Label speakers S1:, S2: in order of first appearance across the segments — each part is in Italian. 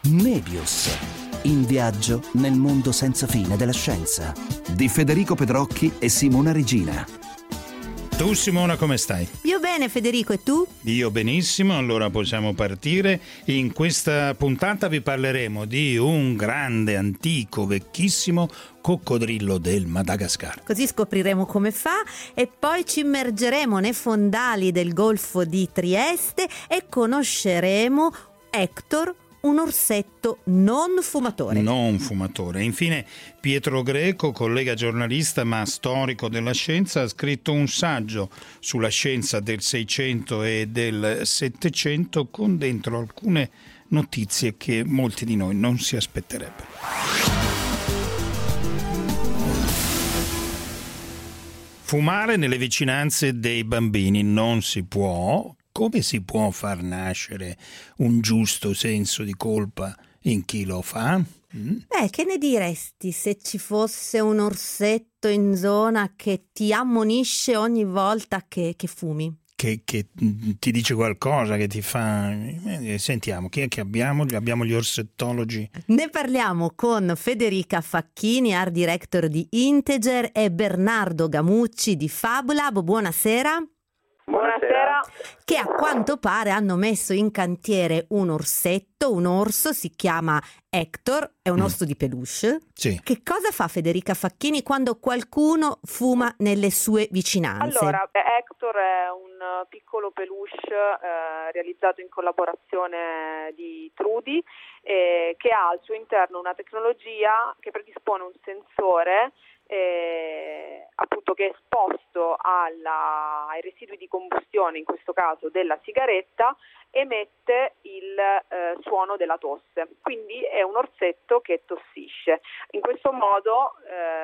S1: Nebius, in viaggio nel mondo senza fine della scienza, di Federico Pedrocchi e Simona Regina.
S2: Tu Simona come stai?
S3: Io bene Federico, e tu?
S2: Io benissimo, allora possiamo partire. In questa puntata vi parleremo di un grande, antico, vecchissimo coccodrillo del Madagascar.
S3: Così scopriremo come fa e poi ci immergeremo nei fondali del Golfo di Trieste e conosceremo Hector, un orsetto non fumatore.
S2: Non fumatore. Infine Pietro Greco, collega giornalista ma storico della scienza, ha scritto un saggio sulla scienza del 600 e del 700 con dentro alcune notizie che molti di noi non si aspetterebbero. Fumare nelle vicinanze dei bambini non si può. Come si può far nascere un giusto senso di colpa in chi lo fa?
S3: Che ne diresti se ci fosse un orsetto in zona che ti ammonisce ogni volta che fumi?
S2: Che ti dice qualcosa, che ti fa... Sentiamo, chi è che abbiamo? Abbiamo gli orsettologi.
S3: Ne parliamo con Federica Facchini, art director di Integer, e Bernardo Gamucci di Fabulab. Buonasera.
S4: Buonasera.
S3: Che a quanto pare hanno messo in cantiere un orsetto, un orso, si chiama Hector, è un orso di peluche.
S2: Sì.
S3: Che cosa fa Federica Facchini quando qualcuno fuma nelle sue vicinanze?
S4: Allora, Hector è un piccolo peluche realizzato in collaborazione di Trudy, che ha al suo interno una tecnologia che predispone un sensore appunto che è esposto ai residui di combustione, in questo caso della sigaretta, emette il suono della tosse. Quindi è un orsetto che tossisce. In questo modo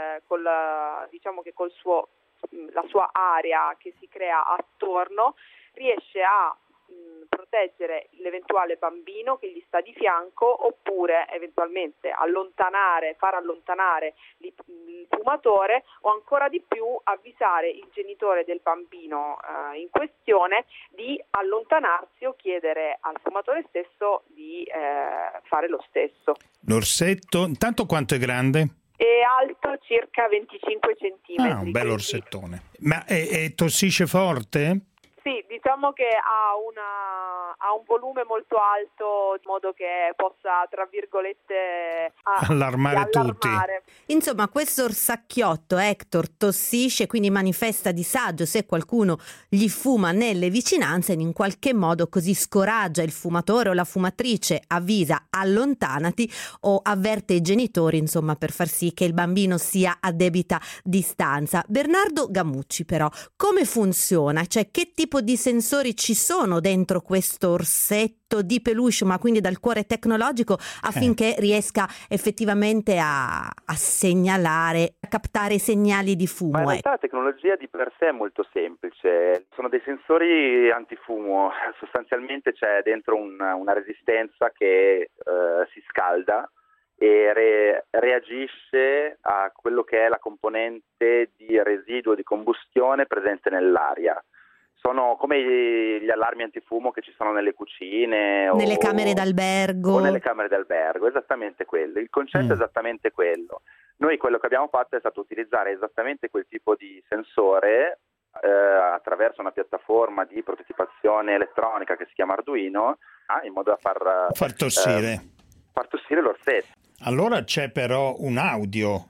S4: diciamo che la sua area che si crea attorno riesce a proteggere l'eventuale bambino che gli sta di fianco, oppure eventualmente far allontanare il fumatore, o ancora di più avvisare il genitore del bambino in questione di allontanarsi o chiedere al fumatore stesso di fare lo stesso.
S2: L'orsetto, intanto quanto è grande?
S4: È alto circa 25 centimetri.
S2: Un bel orsettone. Ma tossisce forte?
S4: Sì, diciamo che ha un volume molto alto, in modo che possa, tra virgolette,
S2: allarmare tutti.
S3: Insomma, questo orsacchiotto Hector tossisce, quindi manifesta disagio se qualcuno gli fuma nelle vicinanze, e in qualche modo così scoraggia il fumatore o la fumatrice, avvisa allontanati o avverte i genitori, insomma, per far sì che il bambino sia a debita distanza. Bernardo Gamucci, però, come funziona? Cioè, che tipo di sensori ci sono dentro questo orsetto di peluche, ma quindi dal cuore tecnologico, affinché riesca effettivamente a segnalare, a captare i segnali di fumo?
S5: Ma in realtà la tecnologia di per sé è molto semplice. Sono dei sensori antifumo. Sostanzialmente c'è dentro una resistenza che si scalda e reagisce a quello che è la componente di residuo di combustione presente nell'aria. Sono come gli allarmi antifumo che ci sono nelle cucine
S3: nelle camere d'albergo.
S5: O nelle camere d'albergo, esattamente quello. Il concetto è esattamente quello. Noi quello che abbiamo fatto è stato utilizzare esattamente quel tipo di sensore attraverso una piattaforma di prototipazione elettronica che si chiama Arduino, in modo da
S2: far tossire
S5: l'orsetto.
S2: Allora c'è però un audio.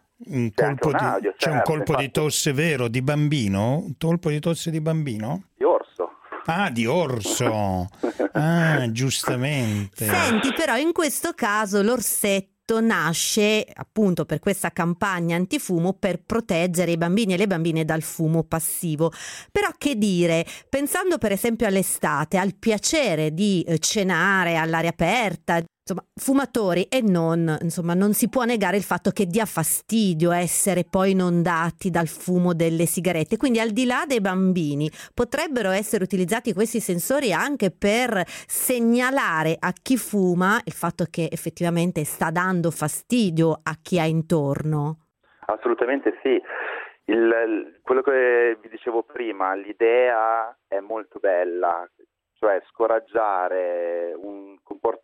S2: C'è un colpo di tosse vero di bambino? Un colpo di tosse di bambino?
S5: Di orso.
S2: Di orso. Giustamente.
S3: Senti, però in questo caso l'orsetto nasce appunto per questa campagna antifumo, per proteggere i bambini e le bambine dal fumo passivo. Però che dire, pensando per esempio all'estate, al piacere di cenare all'aria aperta, insomma, fumatori e non, insomma, non si può negare il fatto che dia fastidio essere poi inondati dal fumo delle sigarette. Quindi, al di là dei bambini, potrebbero essere utilizzati questi sensori anche per segnalare a chi fuma il fatto che effettivamente sta dando fastidio a chi ha intorno.
S5: Assolutamente sì. Quello che vi dicevo prima, l'idea è molto bella, cioè scoraggiare un comportamento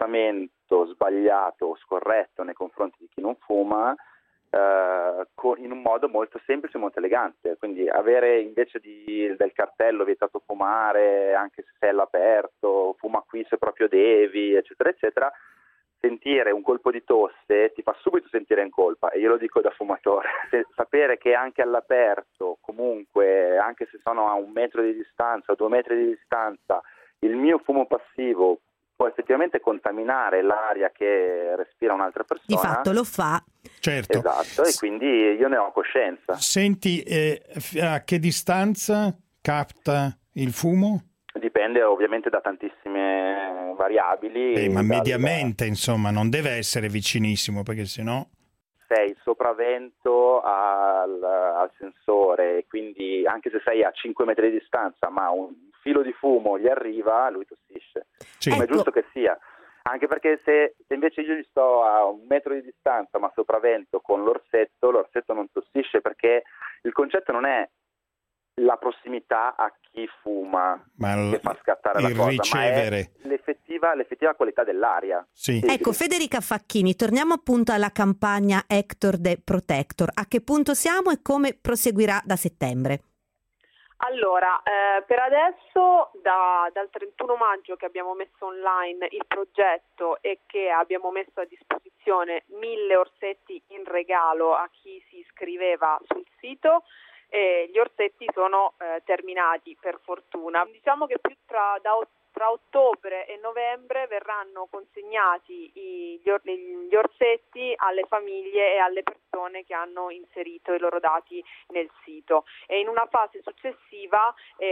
S5: comportamento sbagliato o scorretto nei confronti di chi non fuma in un modo molto semplice e molto elegante. Quindi avere invece del cartello vietato fumare anche se sei all'aperto, fuma qui se proprio devi, eccetera eccetera, sentire un colpo di tosse ti fa subito sentire in colpa, e io lo dico da fumatore. Sapere che anche all'aperto, comunque anche se sono a 1 metro di distanza o 2 metri di distanza, il mio fumo passivo può effettivamente contaminare l'aria che respira un'altra persona.
S3: Di fatto lo fa.
S2: Certo.
S5: Esatto, e quindi io ne ho coscienza.
S2: Senti, a che distanza capta il fumo?
S5: Dipende ovviamente da tantissime variabili.
S2: Ma mediamente, insomma, non deve essere vicinissimo, perché sennò...
S5: Sei sopravvento al sensore, quindi anche se sei a 5 metri di distanza ma un filo di fumo gli arriva, lui tossisce.
S2: Sì.
S5: Come è giusto che sia. Anche perché se invece io gli sto a 1 metro di distanza ma sopravvento con l'orsetto non tossisce, perché il concetto non è la prossimità a chi fuma che fa scattare la cosa,
S2: ricevere.
S5: ma è l'effettiva qualità dell'aria.
S2: Sì.
S3: Ecco, Federica Facchini, torniamo appunto alla campagna Hector the Protector. A che punto siamo e come proseguirà da settembre?
S4: Allora, per adesso dal 31 maggio che abbiamo messo online il progetto e che abbiamo messo a disposizione 1000 orsetti in regalo a chi si iscriveva sul sito, gli orsetti sono terminati per fortuna. Diciamo che più tra ottobre e novembre verranno consegnati gli orsetti alle famiglie e alle persone che hanno inserito i loro dati nel sito, e in una fase successiva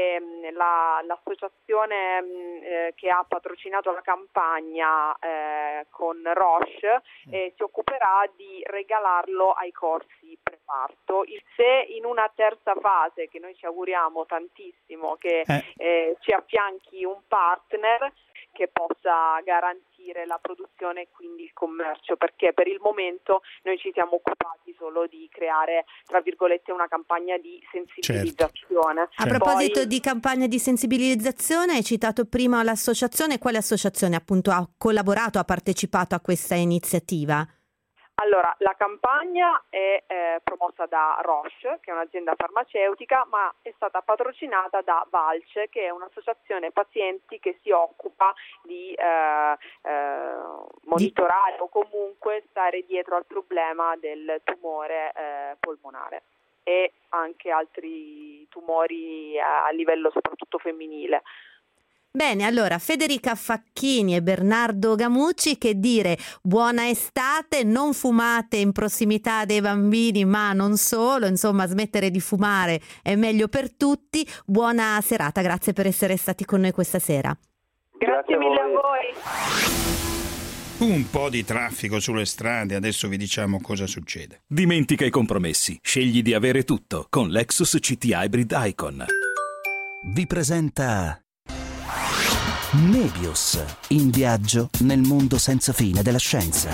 S4: l'associazione che ha patrocinato la campagna con Roche si occuperà di regalarlo ai corsi preparto. Se in una terza fase, che noi ci auguriamo tantissimo, che ci affianchi un partner che possa garantire la produzione e quindi il commercio, perché per il momento noi ci siamo occupati solo di creare, tra virgolette, una campagna di sensibilizzazione.
S3: A proposito di campagna di sensibilizzazione, hai citato prima l'associazione. Quale associazione appunto ha collaborato, ha partecipato a questa iniziativa?
S4: Allora, la campagna è promossa da Roche, che è un'azienda farmaceutica, ma è stata patrocinata da Valce, che è un'associazione pazienti che si occupa di monitorare o comunque stare dietro al problema del tumore polmonare e anche altri tumori a livello soprattutto femminile.
S3: Bene, allora Federica Facchini e Bernardo Gamucci, che dire, buona estate, non fumate in prossimità dei bambini, ma non solo, insomma smettere di fumare è meglio per tutti. Buona serata, grazie per essere stati con noi questa sera.
S4: Grazie mille a voi.
S2: Un po' di traffico sulle strade, adesso vi diciamo cosa succede.
S6: Dimentica i compromessi, scegli di avere tutto con Lexus CT Hybrid Icon.
S1: Vi presenta Nebius, in viaggio nel mondo senza fine della scienza.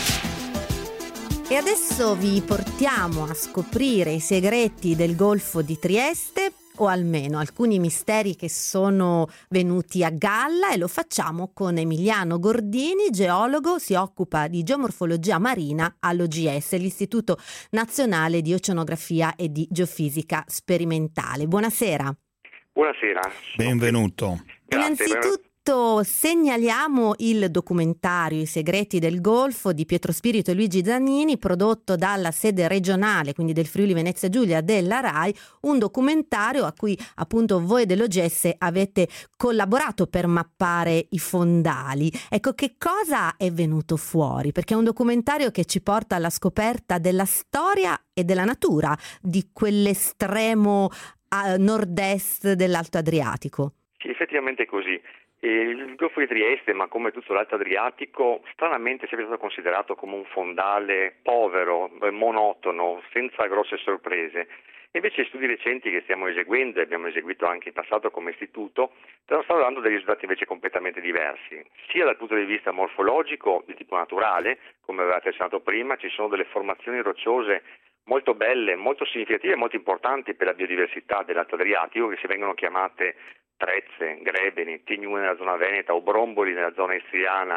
S3: E adesso vi portiamo a scoprire i segreti del Golfo di Trieste, o almeno alcuni misteri che sono venuti a galla, e lo facciamo con Emiliano Gordini, geologo, si occupa di geomorfologia marina all'OGS, l'Istituto Nazionale di Oceanografia e di Geofisica Sperimentale. Buonasera.
S7: Buonasera.
S2: Benvenuto.
S3: Innanzitutto segnaliamo il documentario I segreti del Golfo di Pietro Spirito e Luigi Zannini, prodotto dalla sede regionale, quindi del Friuli Venezia Giulia, della RAI, un documentario a cui appunto voi dell'OGS avete collaborato per mappare i fondali. Ecco, che cosa è venuto fuori? Perché è un documentario che ci porta alla scoperta della storia e della natura di quell'estremo a nord-est dell'Alto Adriatico.
S7: Sì, effettivamente è così. Il Golfo di Trieste, ma come tutto l'Alto Adriatico, stranamente è sempre stato considerato come un fondale povero, monotono, senza grosse sorprese. Invece gli studi recenti che stiamo eseguendo, e abbiamo eseguito anche in passato come istituto, stanno dando dei risultati invece completamente diversi. Sia dal punto di vista morfologico, di tipo naturale, come avevate accennato prima, ci sono delle formazioni rocciose molto belle, molto significative e molto importanti per la biodiversità dell'Alto Adriatico, che si vengono chiamate trezze, grebeni, tignue nella zona veneta o bromboli nella zona istriana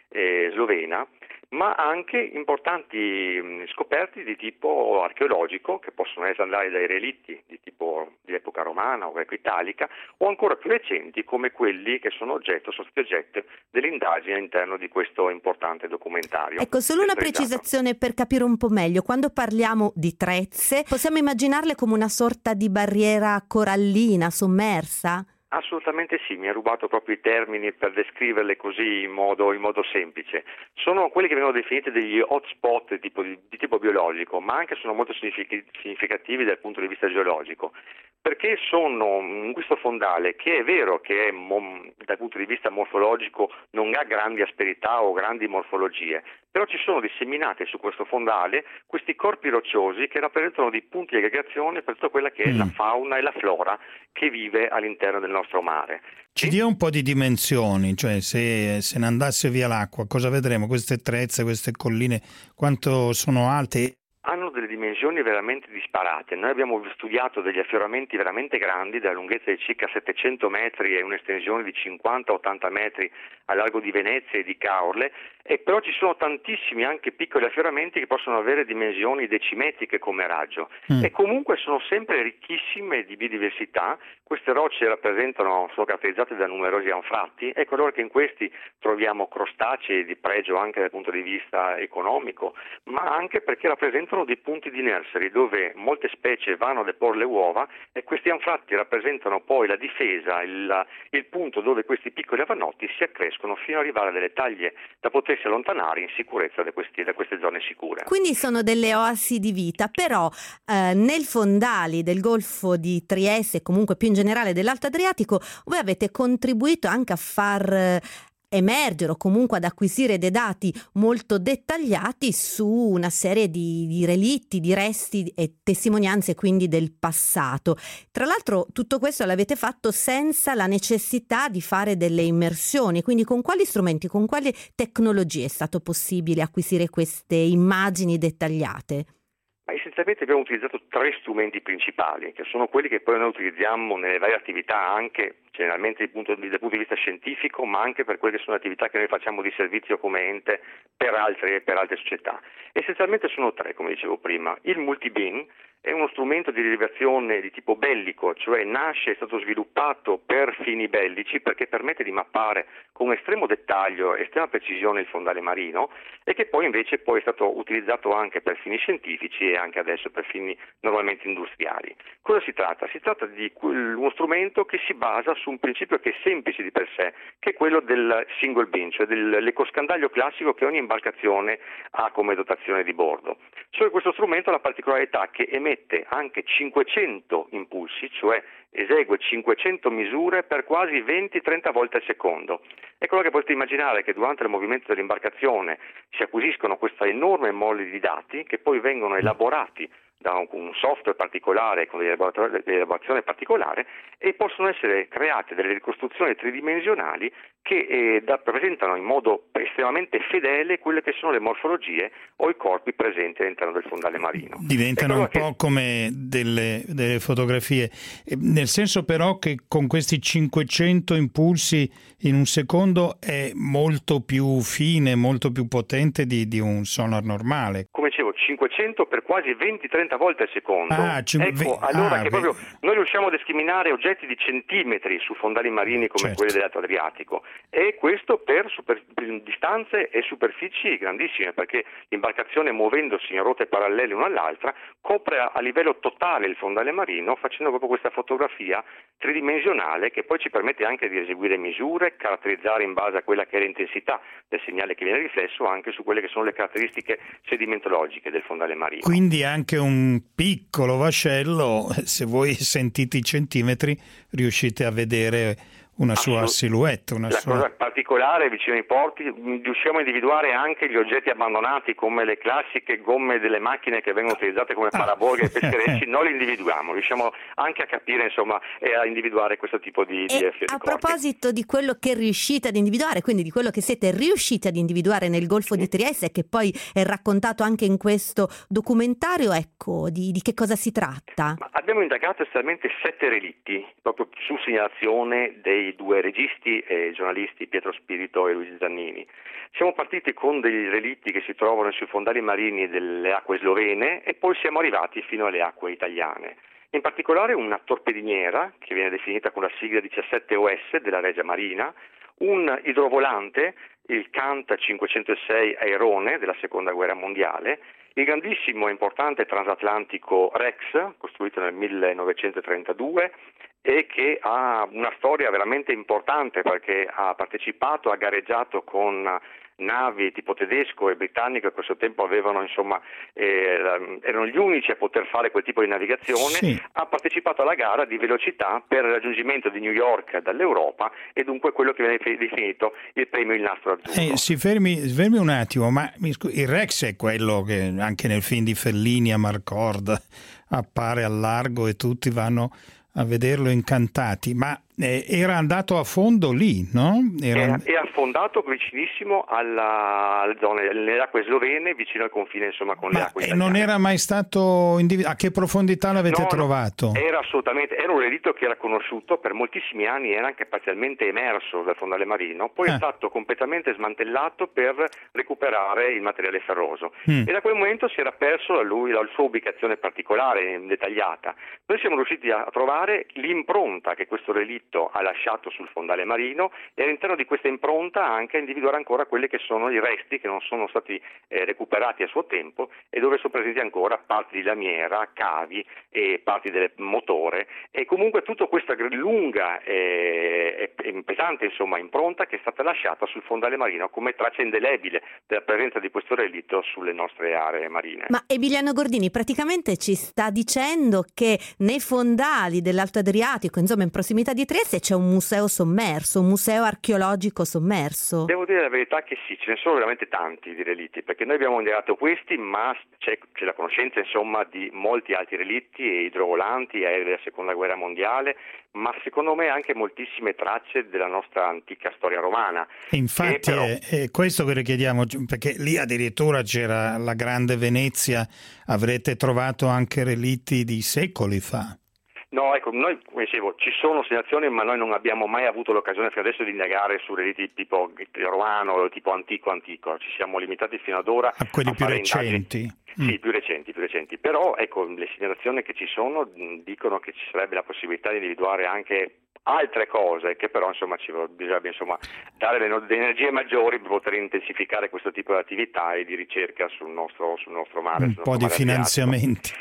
S7: slovena, ma anche importanti scoperte di tipo archeologico, che possono andare dai relitti di tipo di epoca romana o greco-italica, o ancora più recenti come quelli che sono stati oggetto delle indagini all'interno di questo importante documentario.
S3: Ecco, solo una precisazione per capire un po' meglio. Quando parliamo di trezze, possiamo immaginarle come una sorta di barriera corallina sommersa?
S7: Assolutamente sì, mi ha rubato proprio i termini per descriverle così in modo semplice. Sono quelli che vengono definiti degli hotspot di tipo biologico, ma anche sono molto significativi dal punto di vista geologico, perché sono in questo fondale, che è vero che dal punto di vista morfologico non ha grandi asperità o grandi morfologie, però ci sono disseminati su questo fondale questi corpi rocciosi che rappresentano dei punti di aggregazione per tutta quella che è la fauna e la flora che vive all'interno del nostro mare.
S2: Ci dia un po' di dimensioni, cioè se ne andasse via l'acqua, cosa vedremo? Queste trezze, queste colline, quanto sono alte?
S7: Hanno delle dimensioni veramente disparate. Noi abbiamo studiato degli affioramenti veramente grandi, della lunghezza di circa 700 metri e un'estensione di 50-80 metri al largo di Venezia e di Caorle, e però ci sono tantissimi anche piccoli affioramenti che possono avere dimensioni decimetriche come raggio e comunque sono sempre ricchissime di biodiversità. Queste rocce sono caratterizzate da numerosi anfratti, ecco allora che in questi troviamo crostacei di pregio anche dal punto di vista economico, ma anche perché rappresentano dei punti di nursery dove molte specie vanno a deporre le uova, e questi anfratti rappresentano poi la difesa, il punto dove questi piccoli avanotti si accrescono fino ad arrivare a delle taglie da potersi allontanare in sicurezza da queste zone sicure.
S3: Quindi sono delle oasi di vita, però nel fondali del Golfo di Trieste e comunque più in generale dell'Alto Adriatico voi avete contribuito anche a far emergere o comunque ad acquisire dei dati molto dettagliati su una serie di relitti, di resti e testimonianze quindi del passato. Tra l'altro tutto questo l'avete fatto senza la necessità di fare delle immersioni, quindi con quali strumenti, con quali tecnologie è stato possibile acquisire queste immagini dettagliate?
S7: Essenzialmente abbiamo utilizzato 3 strumenti principali, che sono quelli che poi noi utilizziamo nelle varie attività, anche generalmente dal punto di vista scientifico, ma anche per quelle che sono attività che noi facciamo di servizio come ente per altre società. Essenzialmente sono 3, come dicevo prima. Il multibeam è uno strumento di rilevazione di tipo bellico, cioè è stato sviluppato per fini bellici perché permette di mappare con estremo dettaglio e estrema precisione il fondale marino, e che poi invece è stato utilizzato anche per fini scientifici e anche adesso per fini normalmente industriali. Cosa si tratta? Si tratta di uno strumento che si basa su un principio che è semplice di per sé, che è quello del single beam, cioè dell'ecoscandaglio classico che ogni imbarcazione ha come dotazione di bordo. Solo che questo strumento ha la particolarità che emette anche 500 impulsi, cioè esegue 500 misure per quasi 20-30 volte al secondo. Ecco allora che potete immaginare che durante il movimento dell'imbarcazione si acquisiscono questa enorme mole di dati che poi vengono elaborati da un software particolare con dell'elaborazione particolare, e possono essere create delle ricostruzioni tridimensionali che rappresentano in modo estremamente fedele quelle che sono le morfologie o i corpi presenti all'interno del fondale marino.
S2: Diventano un po' come delle fotografie, nel senso però che con questi 500 impulsi in un secondo è molto più fine, molto più potente di un sonar normale.
S7: Come dicevo, 500 per quasi 20-30 volte al secondo. Proprio noi riusciamo a discriminare oggetti di centimetri su fondali marini come quelli dell'Alto Adriatico, e questo per distanze e superfici grandissime, perché l'imbarcazione, muovendosi in rotte parallele l'una all'altra, copre a livello totale il fondale marino, facendo proprio questa fotografia tridimensionale che poi ci permette anche di eseguire misure, caratterizzare in base a quella che è l'intensità del segnale che viene riflesso anche su quelle che sono le caratteristiche sedimentologiche del fondale marino.
S2: Quindi anche un piccolo vascello, se voi sentite i centimetri, riuscite a vedere una sua silhouette.
S7: Cosa particolare vicino ai porti, riusciamo a individuare anche gli oggetti abbandonati come le classiche gomme delle macchine che vengono utilizzate come paraborghe e pescherecci, noi li individuiamo, riusciamo anche a capire e a individuare questo tipo di
S3: a proposito di quello che riuscite ad individuare, quindi di quello che siete riusciti ad individuare nel Golfo di Trieste e che poi è raccontato anche in questo documentario, ecco, di che cosa si tratta?
S7: Abbiamo indagato estremamente 7 relitti proprio su segnalazione dei dai due registi e giornalisti Pietro Spirito e Luigi Zannini. Siamo partiti con dei relitti che si trovano sui fondali marini delle acque slovene e poi siamo arrivati fino alle acque italiane. In particolare una torpediniera, che viene definita con la sigla 17 OS della Regia Marina, un idrovolante, il Canta 506 Airone della Seconda Guerra Mondiale, il grandissimo e importante transatlantico Rex, costruito nel 1932 e che ha una storia veramente importante perché ha partecipato, ha gareggiato con navi tipo tedesco e britannico che a questo tempo avevano erano gli unici a poter fare quel tipo di navigazione.
S2: Sì.
S7: Ha partecipato alla gara di velocità per il raggiungimento di New York dall'Europa e dunque quello che viene definito il premio Il Nastro Azzurro.
S2: Si fermi un attimo, ma il Rex è quello che anche nel film di Fellini, Amarcord, appare al largo e tutti vanno a vederlo incantati, ma era andato a fondo lì, no?
S7: È affondato vicinissimo alla zona, nelle acque slovene, vicino al confine insomma con le acque italiane.
S2: Non era mai stato a che profondità l'avete trovato?
S7: Era un relitto che era conosciuto per moltissimi anni, era anche parzialmente emerso dal fondale marino, poi è stato completamente smantellato per recuperare il materiale ferroso e da quel momento si era perso la sua ubicazione particolare, dettagliata. Noi siamo riusciti a trovare l'impronta che questo relitto ha lasciato sul fondale marino e all'interno di questa impronta anche a individuare ancora quelli che sono i resti che non sono stati recuperati a suo tempo e dove sono presenti ancora parti di lamiera, cavi e parti del motore e comunque tutta questa lunga e pesante insomma impronta che è stata lasciata sul fondale marino come traccia indelebile della presenza di questo relitto sulle nostre aree marine.
S3: Ma Emiliano Gordini praticamente ci sta dicendo che nei fondali dell'Alto Adriatico, insomma in prossimità di Trieste, c'è un museo sommerso, un museo archeologico sommerso.
S7: Devo dire la verità che sì, ce ne sono veramente tanti di relitti, perché noi abbiamo indagato questi, ma c'è la conoscenza insomma di molti altri relitti, idrovolanti, aerei della Seconda Guerra Mondiale, ma secondo me anche moltissime tracce della nostra antica storia romana.
S2: Infatti è questo che le chiediamo, perché lì addirittura c'era la Grande Venezia, avrete trovato anche relitti di secoli fa.
S7: No, ecco, noi, come dicevo, ci sono segnalazioni, ma noi non abbiamo mai avuto l'occasione fino adesso di indagare su relitti tipo romano, tipo antico. Ci siamo limitati fino ad ora
S2: a quelli più recenti.
S7: Sì, più recenti. Però, ecco, le segnalazioni che ci sono dicono che ci sarebbe la possibilità di individuare anche altre cose che però insomma bisognerebbe dare le energie maggiori per poter intensificare questo tipo di attività e di ricerca sul nostro mare.
S2: Un po' di finanziamenti.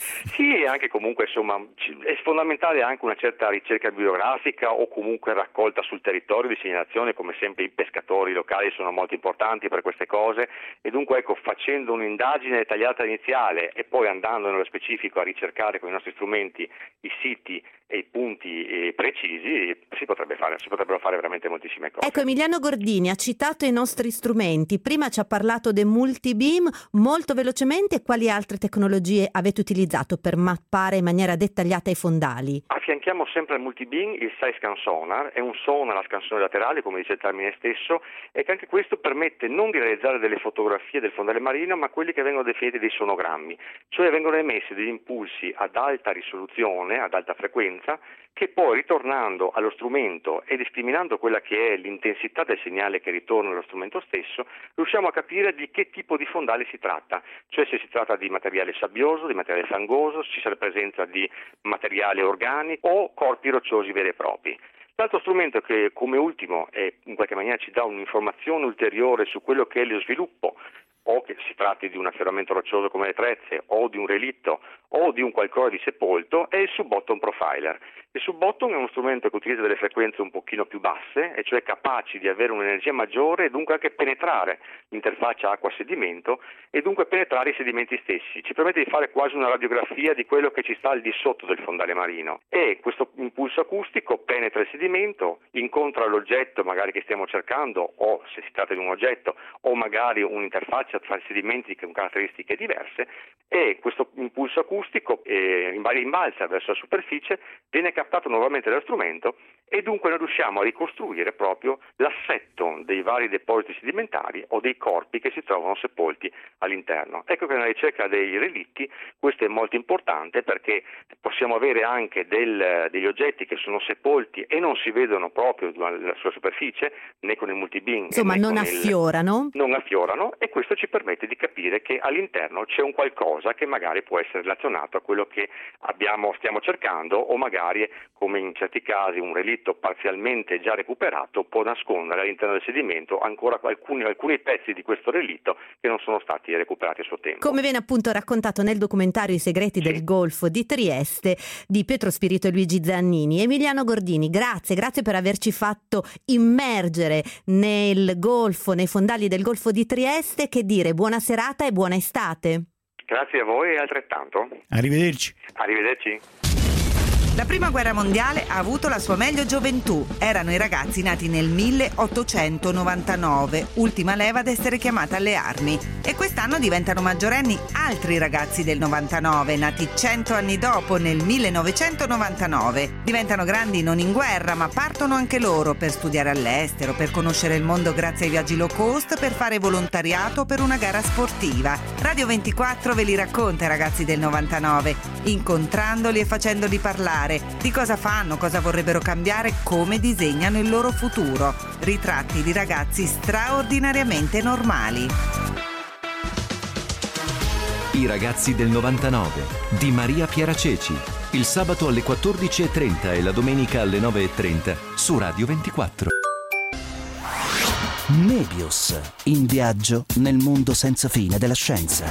S7: Sì, anche comunque insomma è fondamentale anche una certa ricerca bibliografica o comunque raccolta sul territorio di segnalazione, come sempre i pescatori locali sono molto importanti per queste cose e dunque ecco facendo un'indagine dettagliata iniziale e poi andando nello specifico a ricercare con i nostri strumenti i siti e i punti precisi si potrebbero fare veramente moltissime cose.
S3: Ecco, Emiliano Gordini ha citato i nostri strumenti, prima ci ha parlato del multibeam, molto velocemente quali altre tecnologie avete utilizzato per mappare in maniera dettagliata i fondali?
S7: Affianchiamo sempre al multibeam il side-scan sonar, è un sonar a scansione laterale come dice il termine stesso e che anche questo permette non di realizzare delle fotografie del fondale marino ma quelli che vengono definiti dei sonogrammi, cioè vengono emessi degli impulsi ad alta risoluzione, ad alta frequenza che poi ritornando allo strumento e discriminando quella che è l'intensità del segnale che ritorna allo strumento stesso, riusciamo a capire di che tipo di fondale si tratta, cioè se si tratta di materiale sabbioso, di materiale fangoso, se c'è la presenza di materiale organico o corpi rocciosi veri e propri. L'altro strumento che come ultimo in qualche maniera ci dà un'informazione ulteriore su quello che è lo sviluppo o che si tratti di un afferramento roccioso come le trezze o di un relitto o di un qualcosa di sepolto è il sub-bottom profiler. Il sub-bottom è uno strumento che utilizza delle frequenze un pochino più basse e cioè capaci di avere un'energia maggiore e dunque anche penetrare l'interfaccia acqua-sedimento e dunque penetrare i sedimenti stessi. Ci permette di fare quasi una radiografia di quello che ci sta al di sotto del fondale marino e questo impulso acustico penetra il sedimento, incontra l'oggetto magari che stiamo cercando o se si tratta di un oggetto o magari un'interfaccia tra i sedimenti con caratteristiche diverse e questo impulso acustico acustico rimbalza verso la superficie, viene captato nuovamente dallo strumento e dunque noi riusciamo a ricostruire proprio l'assetto dei vari depositi sedimentari o dei corpi che si trovano sepolti all'interno. Ecco che nella ricerca dei relitti questo è molto importante, perché possiamo avere anche degli oggetti che sono sepolti e non si vedono proprio sulla superficie, né con il multibeam.
S3: Insomma, non affiorano.
S7: Non affiorano, e questo ci permette di capire che all'interno c'è un qualcosa che magari può essere relazionato a quello che stiamo cercando, o magari, come in certi casi, un relitto parzialmente già recuperato può nascondere all'interno del sedimento ancora alcuni pezzi di questo relitto che non sono stati recuperati a suo tempo.
S3: Come viene appunto raccontato nel documentario I segreti del Golfo di Trieste di Pietro Spirito e Luigi Zannini. Emiliano Gordini, grazie per averci fatto immergere nel Golfo, nei fondali del Golfo di Trieste. Che dire, buona serata e buona estate.
S7: Grazie a voi e altrettanto.
S2: Arrivederci.
S8: La prima guerra mondiale ha avuto la sua meglio gioventù. Erano i ragazzi nati nel 1899, ultima leva ad essere chiamata alle armi. E quest'anno diventano maggiorenni altri ragazzi del 99, nati 100 anni dopo, nel 1999. Diventano grandi non in guerra, ma partono anche loro per studiare all'estero, per conoscere il mondo grazie ai viaggi low cost, per fare volontariato per una gara sportiva. Radio 24 ve li racconta i ragazzi del 99, incontrandoli e facendoli parlare. Di cosa fanno, cosa vorrebbero cambiare, come disegnano il loro futuro. Ritratti di ragazzi straordinariamente normali.
S6: I ragazzi del 99 di Maria Pieraceci. Il sabato alle 14:30 e la domenica alle 9:30 su Radio 24.
S1: Nebius, in viaggio nel mondo senza fine della scienza.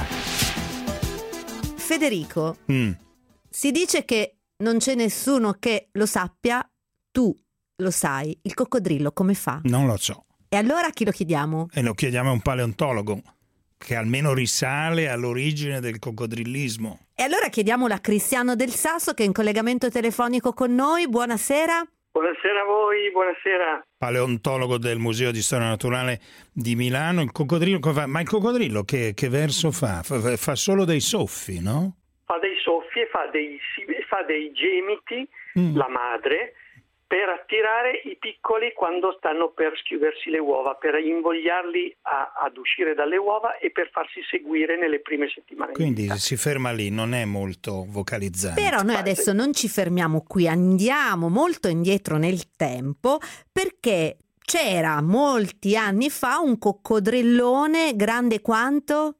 S3: Federico, si dice che non c'è nessuno che lo sappia, tu lo sai, il coccodrillo come fa?
S2: Non lo so.
S3: E allora a chi lo chiediamo?
S2: E lo chiediamo a un paleontologo, che almeno risale all'origine del coccodrillismo.
S3: E allora chiediamolo a Cristiano Del Sasso, che è in collegamento telefonico con noi. Buonasera.
S9: Buonasera a voi, buonasera.
S2: Paleontologo del Museo di Storia Naturale di Milano. Il coccodrillo, ma il coccodrillo che verso fa? Fa solo dei soffi, no?
S9: Fa dei soffi e fa dei gemiti, la madre, per attirare i piccoli quando stanno per schiudersi le uova, per invogliarli ad uscire dalle uova e per farsi seguire nelle prime settimane.
S2: Quindi si ferma lì, non è molto vocalizzante.
S3: Però noi adesso non ci fermiamo qui, andiamo molto indietro nel tempo, perché c'era molti anni fa un coccodrillone grande quanto?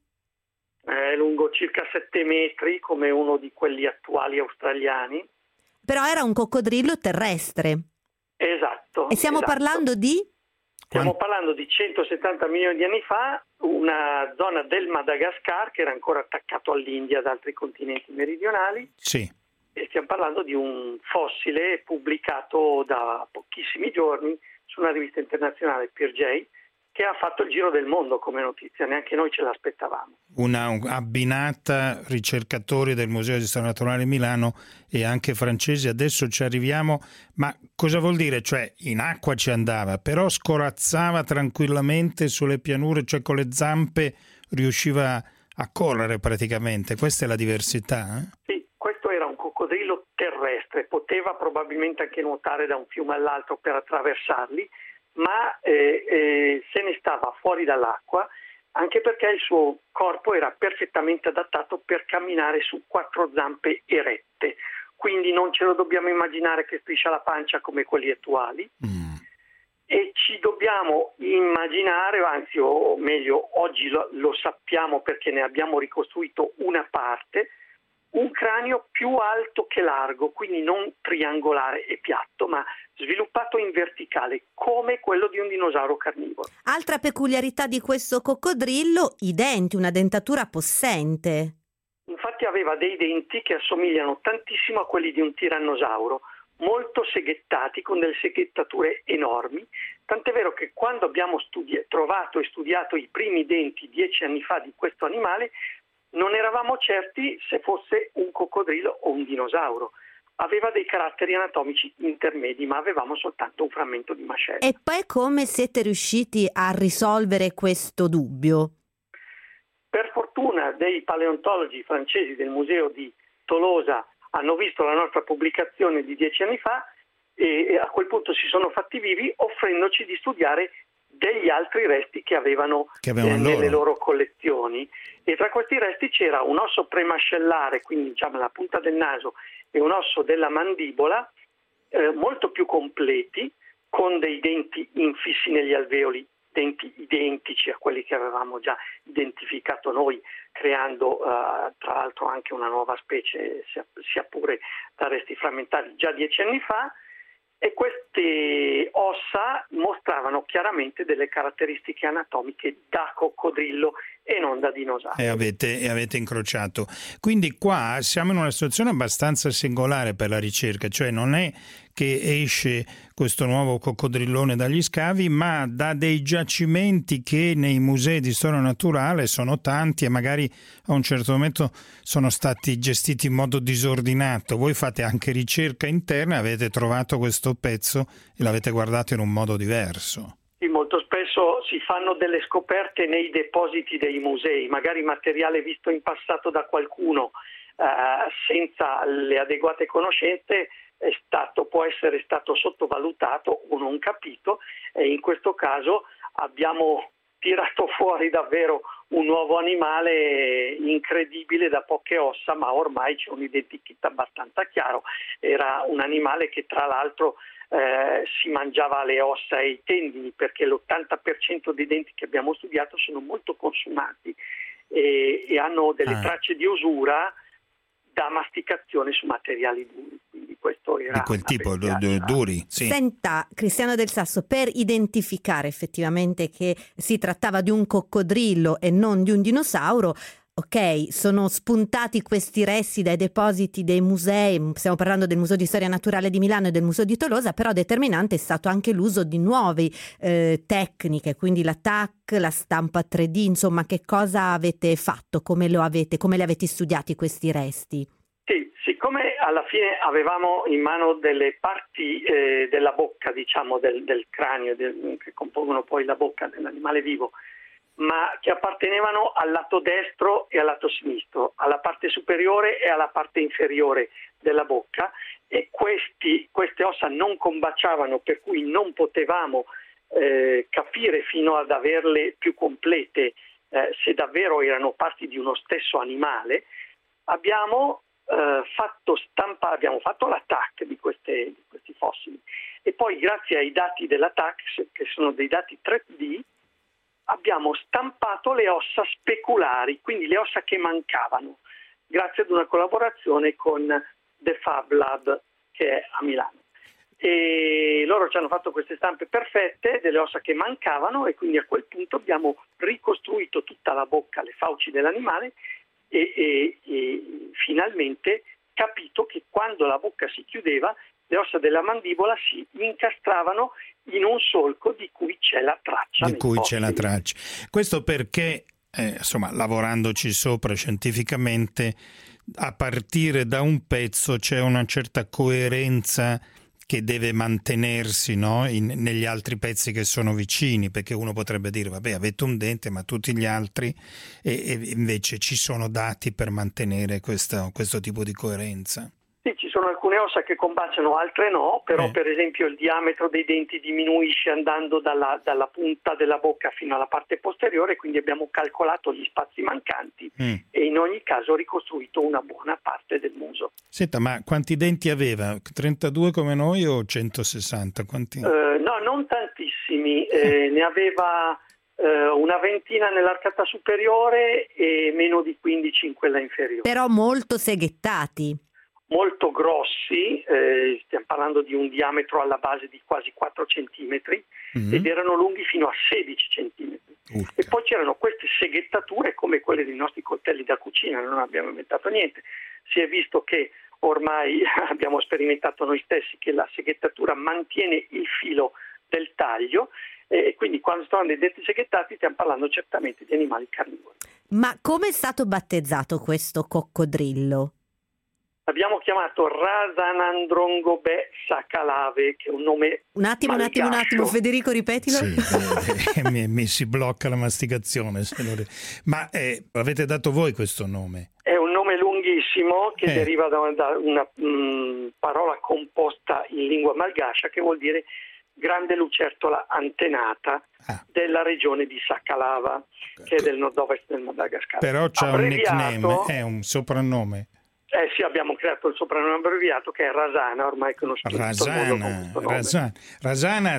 S9: Lungo circa 7 metri, come uno di quelli attuali australiani.
S3: Però era un coccodrillo terrestre.
S9: Esatto.
S3: E stiamo parlando di?
S9: Stiamo parlando di 170 milioni di anni fa, una zona del Madagascar che era ancora attaccato all'India ad altri continenti meridionali.
S2: Sì.
S9: E stiamo parlando di un fossile pubblicato da pochissimi giorni su una rivista internazionale, Peer-J, che ha fatto il giro del mondo come notizia, neanche noi ce l'aspettavamo.
S2: Una abbinata ricercatori del Museo di Storia Naturale di Milano e anche francesi, adesso ci arriviamo, ma cosa vuol dire? Cioè in acqua ci andava, però scorazzava tranquillamente sulle pianure, cioè con le zampe riusciva a correre praticamente, questa è la diversità?
S9: Sì, questo era un coccodrillo terrestre, poteva probabilmente anche nuotare da un fiume all'altro per attraversarli, ma se ne stava fuori dall'acqua, anche perché il suo corpo era perfettamente adattato per camminare su 4 zampe erette, quindi non ce lo dobbiamo immaginare che striscia la pancia come quelli attuali, e ci dobbiamo immaginare, anzi o meglio oggi lo sappiamo perché ne abbiamo ricostruito una parte, un cranio più alto che largo, quindi non triangolare e piatto, ma sviluppato in verticale, come quello di un dinosauro carnivoro.
S3: Altra peculiarità di questo coccodrillo, i denti, una dentatura possente.
S9: Infatti aveva dei denti che assomigliano tantissimo a quelli di un tirannosauro, molto seghettati, con delle seghettature enormi, tant'è vero che quando abbiamo trovato e studiato i primi denti 10 anni fa di questo animale, non eravamo certi se fosse un coccodrillo o un dinosauro. Aveva dei caratteri anatomici intermedi, ma avevamo soltanto un frammento di mascella.
S3: E poi come siete riusciti a risolvere questo dubbio?
S9: Per fortuna dei paleontologi francesi del museo di Tolosa hanno visto la nostra pubblicazione di 10 anni fa e a quel punto si sono fatti vivi offrendoci di studiare degli altri resti che avevano nelle loro collezioni, e tra questi resti c'era un osso premascellare, quindi diciamo la punta del naso, e un osso della mandibola molto più completi, con dei denti infissi negli alveoli, denti identici a quelli che avevamo già identificato noi, creando tra l'altro anche una nuova specie, sia pure da resti frammentari, già 10 anni fa. E queste ossa mostravano chiaramente delle caratteristiche anatomiche da coccodrillo e non da dinosauro.
S2: E avete incrociato. Quindi qua siamo in una situazione abbastanza singolare per la ricerca, cioè non è che esce questo nuovo coccodrillone dagli scavi, ma da dei giacimenti che nei musei di storia naturale sono tanti e magari a un certo momento sono stati gestiti in modo disordinato. Voi fate anche ricerca interna, avete trovato questo pezzo e l'avete guardato in un modo diverso.
S9: Sì, molto spesso si fanno delle scoperte nei depositi dei musei, magari materiale visto in passato da qualcuno senza le adeguate conoscenze può essere stato sottovalutato o non capito, e in questo caso abbiamo tirato fuori davvero un nuovo animale incredibile da poche ossa, ma ormai c'è un identikit abbastanza chiaro. Era un animale che tra l'altro si mangiava le ossa e i tendini, perché l'80% dei denti che abbiamo studiato sono molto consumati e hanno delle tracce di usura da masticazione su materiali duri, quindi questo era
S2: di quel tipo duri. Sì.
S3: Senta, Cristiano Del Sasso, per identificare effettivamente che si trattava di un coccodrillo e non di un dinosauro, ok, sono spuntati questi resti dai depositi dei musei, stiamo parlando del Museo di Storia Naturale di Milano e del Museo di Tolosa, però determinante è stato anche l'uso di nuove tecniche, quindi la TAC, la stampa 3D, insomma, che cosa avete fatto, come li avete studiati questi resti?
S9: Sì, siccome alla fine avevamo in mano delle parti della bocca, diciamo del cranio, che compongono poi la bocca dell'animale vivo, ma che appartenevano al lato destro e al lato sinistro, alla parte superiore e alla parte inferiore della bocca, e queste ossa non combaciavano, per cui non potevamo capire fino ad averle più complete se davvero erano parti di uno stesso animale. Abbiamo fatto la TAC di questi fossili, e poi grazie ai dati della TAC, che sono dei dati 3D, abbiamo stampato le ossa speculari, quindi le ossa che mancavano, grazie ad una collaborazione con The Fab Lab, che è a Milano. E loro ci hanno fatto queste stampe perfette delle ossa che mancavano, e quindi a quel punto abbiamo ricostruito tutta la bocca, le fauci dell'animale, e finalmente capito che quando la bocca si chiudeva, le ossa della mandibola si incastravano in un solco di cui c'è la traccia.
S2: Questo perché, lavorandoci sopra scientificamente, a partire da un pezzo c'è una certa coerenza che deve mantenersi, no? Negli altri pezzi che sono vicini, perché uno potrebbe dire vabbè, avete un dente, ma tutti gli altri, e invece ci sono dati per mantenere questo tipo di coerenza.
S9: Sì, ci sono alcune ossa che combaciano, altre no, però per esempio il diametro dei denti diminuisce andando dalla punta della bocca fino alla parte posteriore, quindi abbiamo calcolato gli spazi mancanti e in ogni caso ricostruito una buona parte del muso.
S2: Senta, ma quanti denti aveva? 32 come noi o 160? Quanti?
S9: No, non tantissimi, ne aveva una ventina nell'arcata superiore e meno di 15 in quella inferiore.
S3: Però molto seghettati.
S9: Molto grossi, stiamo parlando di un diametro alla base di quasi 4 centimetri ed erano lunghi fino a 16 centimetri. E poi c'erano queste seghettature come quelle dei nostri coltelli da cucina, non abbiamo inventato niente. Si è visto che ormai abbiamo sperimentato noi stessi che la seghettatura mantiene il filo del taglio, e quindi quando stavano dei denti seghettati stiamo parlando certamente di animali carnivori.
S3: Ma come è stato battezzato questo coccodrillo?
S9: L'abbiamo chiamato Rasanandrongobe Sakalave, che è un nome
S3: Un attimo, Federico, ripetilo.
S2: Sì, mi si blocca la masticazione. Ma avete dato voi questo nome?
S9: È un nome lunghissimo. bellissimo che deriva da una parola composta in lingua malgascia che vuol dire grande lucertola antenata della regione di Sakalava, che è del nord-ovest del Madagascar.
S2: Però c'ha un nickname, è un soprannome.
S9: Sì, abbiamo creato il soprannome abbreviato che è Rasana, ormai conosciuto.
S2: Rasana,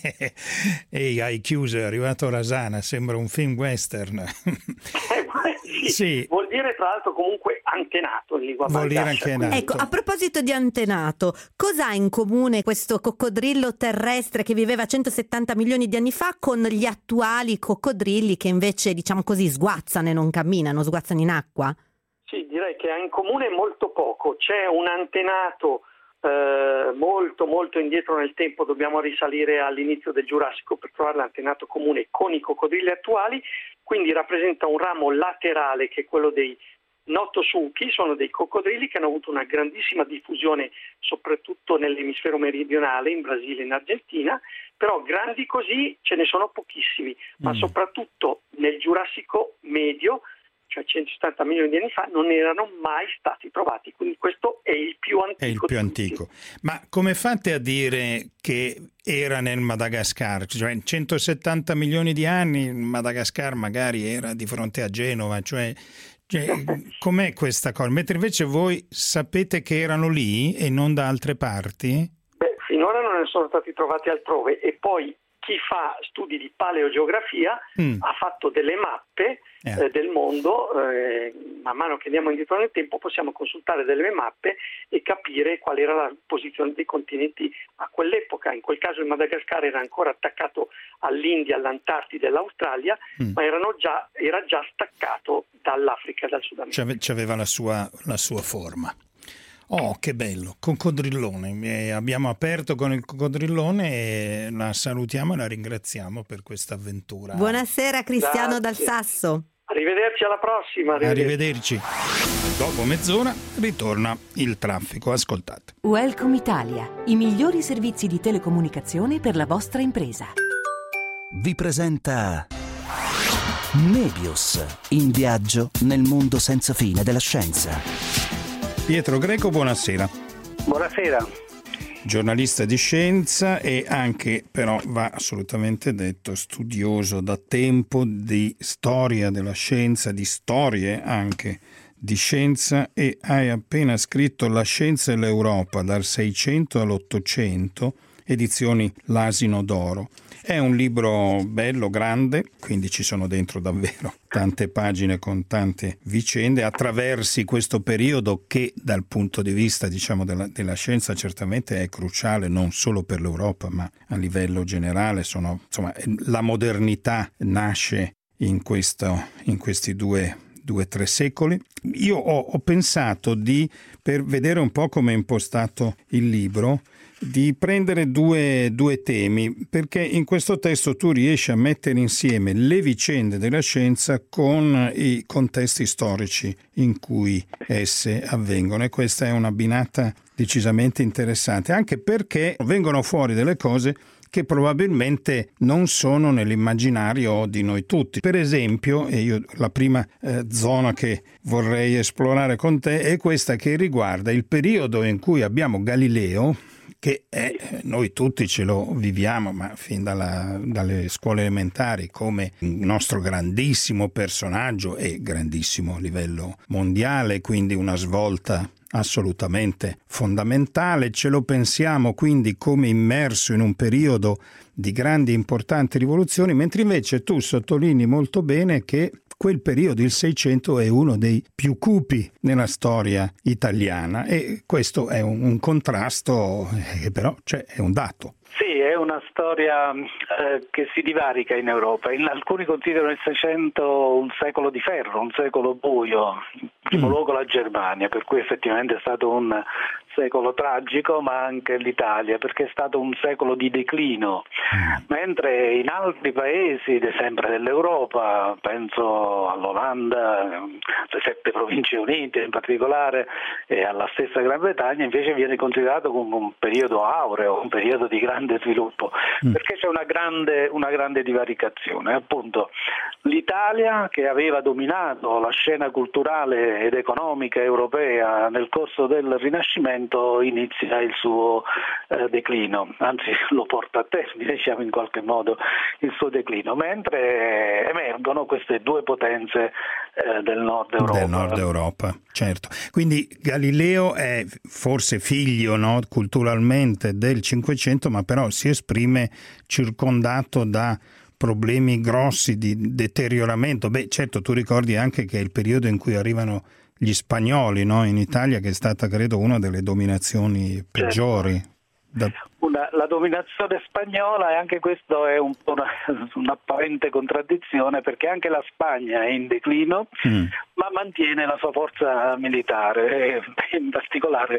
S2: hai chiuso, è arrivato Rasana, sembra un film western.
S9: Sì. Vuol dire tra l'altro comunque antenato in lingua malgascia.
S3: Ecco, a proposito di antenato, cosa ha in comune questo coccodrillo terrestre che viveva 170 milioni di anni fa con gli attuali coccodrilli che invece, diciamo così, sguazzano e non camminano, sguazzano in acqua?
S9: Sì, direi che ha in comune molto poco. C'è un antenato molto molto indietro nel tempo, dobbiamo risalire all'inizio del Giurassico per trovare l'antenato comune con i coccodrilli attuali, quindi rappresenta un ramo laterale che è quello dei notosuchi, sono dei coccodrilli che hanno avuto una grandissima diffusione soprattutto nell'emisfero meridionale, in Brasile e in Argentina, però grandi così ce ne sono pochissimi, ma soprattutto nel Giurassico medio, cioè 170 milioni di anni fa, non erano mai stati trovati, quindi questo è il più antico.
S2: È il più antico. Ma come fate a dire che era nel Madagascar? Cioè 170 milioni di anni, il Madagascar magari era di fronte a Genova, cioè com'è questa cosa? Mentre invece voi sapete che erano lì e non da altre parti?
S9: Finora non ne sono stati trovati altrove, e poi chi fa studi di paleogeografia ha fatto delle mappe del mondo, man mano che andiamo indietro nel tempo possiamo consultare delle mappe e capire qual era la posizione dei continenti a quell'epoca. In quel caso il Madagascar era ancora attaccato all'India, all'Antartide e all'Australia, ma era già staccato dall'Africa e dal Sud America.
S2: C'aveva la sua forma. Oh, che bello, coccodrillone. Abbiamo aperto con il coccodrillone e la salutiamo e la ringraziamo per questa avventura.
S3: Buonasera Cristiano dal Sasso.
S9: Arrivederci, alla prossima.
S2: Arrivederci. Dopo mezz'ora ritorna il traffico, ascoltate.
S10: Welcome Italia, i migliori servizi di telecomunicazione per la vostra impresa.
S1: Vi presenta Nebius, in viaggio nel mondo senza fine della scienza.
S2: Pietro Greco, buonasera.
S11: Buonasera.
S2: Giornalista di scienza e anche, però va assolutamente detto, studioso da tempo di storia della scienza, di storie anche di scienza, e hai appena scritto La scienza e l'Europa dal 600 all'800, edizioni L'Asino d'Oro. È un libro bello, grande, quindi ci sono dentro davvero tante pagine con tante vicende. Attraversi questo periodo che dal punto di vista, diciamo, della scienza certamente è cruciale non solo per l'Europa, ma a livello generale. La modernità nasce in questi due o tre secoli. Io ho pensato per vedere un po' come è impostato il libro, di prendere due temi, perché in questo testo tu riesci a mettere insieme le vicende della scienza con i contesti storici in cui esse avvengono, e questa è una binata decisamente interessante, anche perché vengono fuori delle cose che probabilmente non sono nell'immaginario di noi tutti. Per esempio, e io la prima zona che vorrei esplorare con te è questa che riguarda il periodo in cui abbiamo Galileo, che noi tutti ce lo viviamo, ma fin dalle scuole elementari, come un nostro grandissimo personaggio e grandissimo a livello mondiale, quindi una svolta assolutamente fondamentale. Ce lo pensiamo quindi come immerso in un periodo di grandi importanti rivoluzioni, mentre invece tu sottolinei molto bene che quel periodo, il 600, è uno dei più cupi nella storia italiana, e questo è un contrasto, però è un dato.
S11: Sì, è una storia che si divarica in Europa. Alcuni considerano il 600 un secolo di ferro, un secolo buio, in primo luogo la Germania, per cui effettivamente è stato un secolo tragico, ma anche l'Italia, perché è stato un secolo di declino, mentre in altri paesi, sempre dell'Europa, penso all'Olanda, alle 7 province unite in particolare, e alla stessa Gran Bretagna, invece viene considerato come un periodo aureo, un periodo di grande sviluppo sviluppo, perché c'è una grande divaricazione. Appunto, l'Italia, che aveva dominato la scena culturale ed economica europea nel corso del Rinascimento, inizia il suo declino, anzi lo porta a termine, diciamo, in qualche modo il suo declino, mentre emergono queste due potenze del Nord Europa.
S2: Del Nord Europa, certo. Quindi Galileo è forse figlio, no, culturalmente del Cinquecento, ma però si esprime circondato da problemi grossi di deterioramento. Beh, certo, tu ricordi anche che è il periodo in cui arrivano gli spagnoli, no, in Italia, che è stata, credo, una delle dominazioni peggiori.
S11: La dominazione spagnola, e anche questo è un po' un'apparente contraddizione, perché anche la Spagna è in declino, ma mantiene la sua forza militare, e in particolare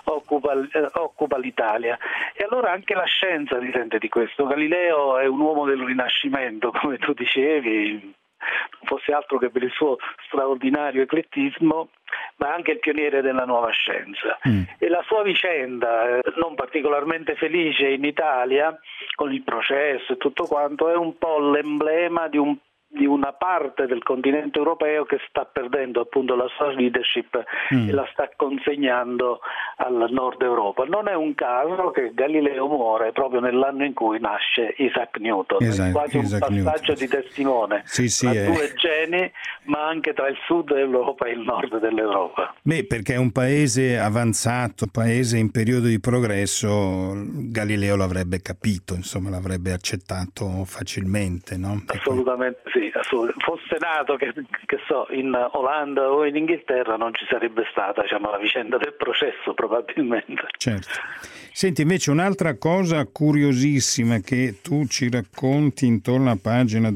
S11: occupa l'Italia. E allora anche la scienza risente di questo. Galileo è un uomo del Rinascimento, come tu dicevi, non fosse altro che per il suo straordinario eclettismo, ma anche il pioniere della nuova scienza. E la sua vicenda, non particolarmente felice in Italia, con il processo e tutto quanto, è un po' l'emblema di una parte del continente europeo che sta perdendo appunto la sua leadership e la sta consegnando al Nord Europa. Non è un caso che Galileo muore proprio nell'anno in cui nasce Isaac Newton. È quasi un passaggio di testimone tra due geni, ma anche tra il sud dell'Europa e il nord dell'Europa.
S2: Beh, perché è un paese avanzato, un paese in periodo di progresso. Galileo l'avrebbe capito, insomma, l'avrebbe accettato facilmente, no?
S11: Assolutamente sì. Fosse nato che so, in Olanda o in Inghilterra, non ci sarebbe stata, diciamo, la vicenda del processo, probabilmente.
S2: Certo. Senti, invece un'altra cosa curiosissima che tu ci racconti intorno a pagina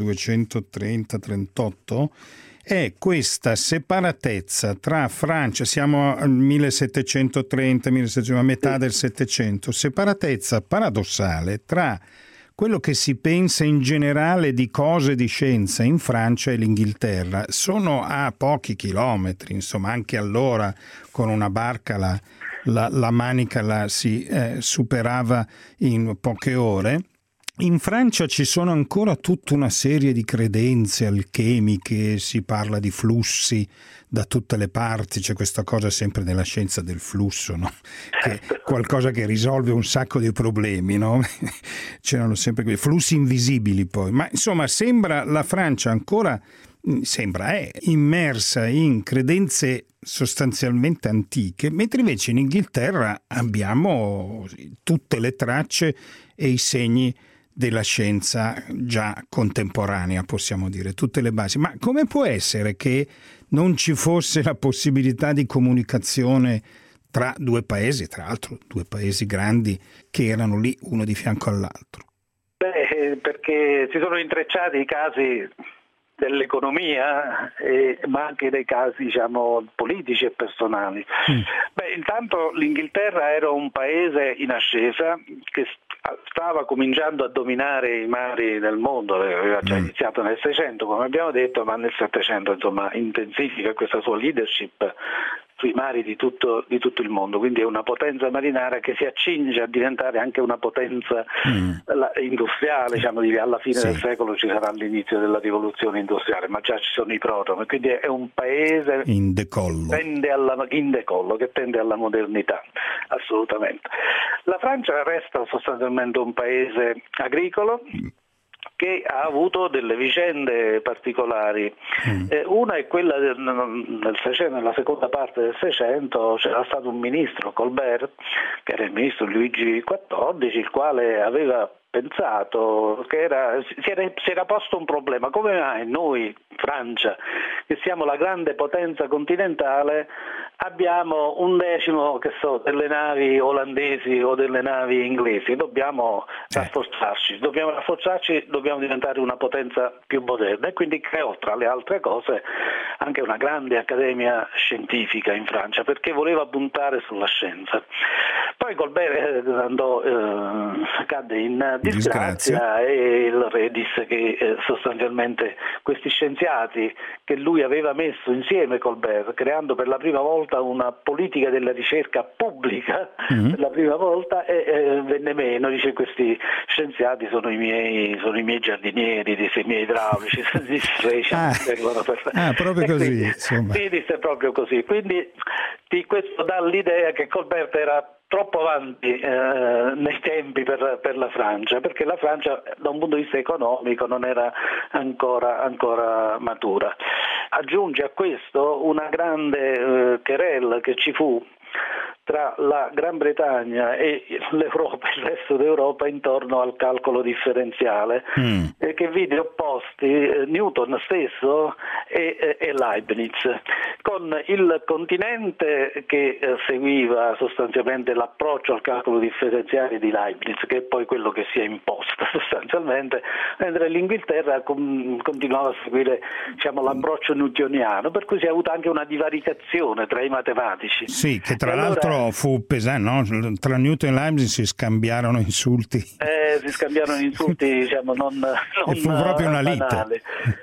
S2: 230-38 è questa separatezza tra Francia, siamo al 1730, a metà del Settecento, separatezza paradossale tra quello che si pensa in generale di cose di scienza in Francia e l'Inghilterra. Sono a pochi chilometri, insomma, anche allora con una barca la Manica la si superava in poche ore. In Francia ci sono ancora tutta una serie di credenze alchemiche, si parla di flussi da tutte le parti, c'è questa cosa sempre nella scienza del flusso, no? Che è qualcosa che risolve un sacco di problemi, no? C'erano sempre quei flussi invisibili poi, ma insomma sembra la Francia ancora, è immersa in credenze sostanzialmente antiche, mentre invece in Inghilterra abbiamo tutte le tracce e i segni della scienza già contemporanea, possiamo dire, tutte le basi. Ma come può essere che non ci fosse la possibilità di comunicazione tra due paesi, tra l'altro due paesi grandi che erano lì uno di fianco all'altro?
S11: Perché si sono intrecciati i casi dell'economia, ma anche dei casi, diciamo, politici e personali. Intanto l'Inghilterra era un paese in ascesa che stava cominciando a dominare i mari del mondo, aveva già iniziato nel 600, come abbiamo detto, ma nel 700 insomma intensifica questa sua leadership sui mari di tutto il mondo, quindi è una potenza marinara che si accinge a diventare anche una potenza industriale, diciamo, alla fine del secolo ci sarà l'inizio della rivoluzione industriale, ma già ci sono i protomi, quindi è un paese
S2: in decollo,
S11: che tende alla modernità, assolutamente. La Francia resta sostanzialmente un paese agricolo, che ha avuto delle vicende particolari. Una è quella nella seconda parte del Seicento c'era stato un ministro, Colbert, che era il ministro Luigi XIV, il quale aveva pensato che si era posto un problema: come mai noi, Francia, che siamo la grande potenza continentale, abbiamo un decimo, delle navi olandesi o delle navi inglesi? Dobbiamo rafforzarci, dobbiamo diventare una potenza più moderna, e quindi creò, tra le altre cose, anche una grande accademia scientifica in Francia, perché voleva puntare sulla scienza. Poi Poi Colbert cadde in disgrazia e il re disse che sostanzialmente questi scienziati che lui aveva messo insieme Colbert, creando per la prima volta una politica della ricerca pubblica, per la prima volta, e venne meno. Dice: questi scienziati sono i miei giardinieri, i miei idraulici,
S2: proprio così, insomma.
S11: Sì, disse proprio così. Quindi questo dà l'idea che Colbert era troppo avanti nei tempi per la Francia, perché la Francia da un punto di vista economico non era ancora matura. Aggiunge a questo una grande querelle che ci fu tra la Gran Bretagna e l'Europa, il resto d'Europa, intorno al calcolo differenziale, che vide opposti Newton stesso e Leibniz, con il continente che seguiva sostanzialmente l'approccio al calcolo differenziale di Leibniz, che è poi quello che si è imposto sostanzialmente, mentre l'Inghilterra continuava a seguire, diciamo, l'approccio newtoniano, per cui si è avuta anche una divaricazione tra i matematici.
S2: Sì, che tra l'altro fu pesante, no? Tra Newton e Leibniz si scambiano insulti.
S11: Diciamo, non
S2: e fu proprio una lite.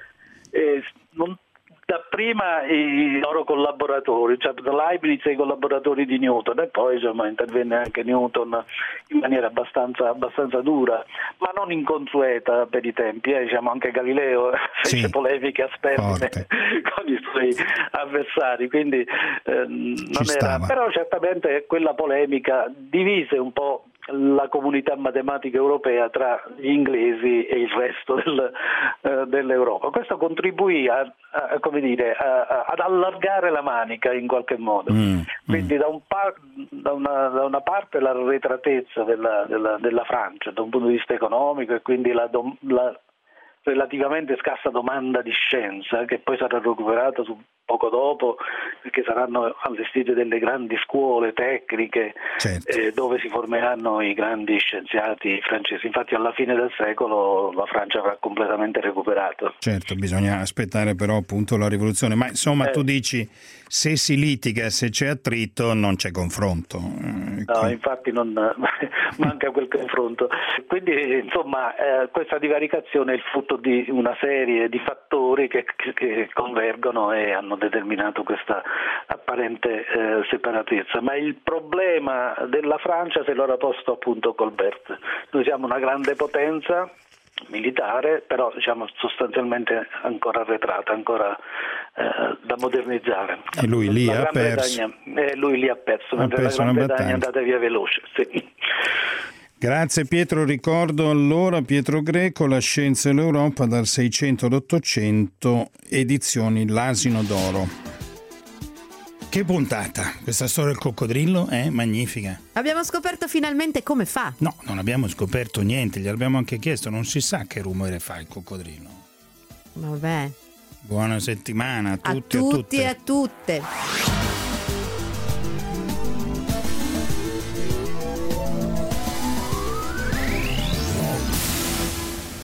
S11: Dapprima i loro collaboratori, cioè Leibniz e i collaboratori di Newton, e poi insomma intervenne anche Newton in maniera abbastanza dura, ma non inconsueta per i tempi. Diciamo, anche Galileo fece polemiche asperte con i suoi avversari, quindi non era. Però certamente quella polemica divise un po' la comunità matematica europea tra gli inglesi e il resto dell'Europa. Questo contribuì ad allargare la manica in qualche modo. Quindi da una parte l'arretratezza della Francia da un punto di vista economico, e quindi la relativamente scarsa domanda di scienza, che poi sarà recuperata poco dopo, perché saranno allestite delle grandi scuole tecniche, dove si formeranno i grandi scienziati francesi. Infatti alla fine del secolo la Francia avrà completamente recuperato.
S2: Certo, bisogna aspettare però appunto la rivoluzione, ma insomma tu dici, se si litiga, se c'è attrito, non c'è confronto.
S11: No, infatti manca quel confronto. Quindi insomma questa divaricazione è il frutto di una serie di fattori che convergono e hanno determinato questa apparente separatezza. Ma il problema della Francia se lo era posto appunto Colbert. Noi siamo una grande potenza militare, però diciamo sostanzialmente ancora arretrata, ancora da modernizzare.
S2: E lui lì ha perso.
S11: Mentre la Gran Bretagna è andata via veloce. Sì.
S2: Grazie Pietro, ricordo allora Pietro Greco, La scienza e l'Europa dal 600 all'800, edizioni L'Asino d'Oro. Che puntata, questa storia del coccodrillo è magnifica.
S3: Abbiamo scoperto finalmente come fa.
S2: No, non abbiamo scoperto niente, gli abbiamo anche chiesto, non si sa che rumore fa il coccodrillo.
S3: Vabbè.
S2: Buona settimana a tutti
S3: e a tutte.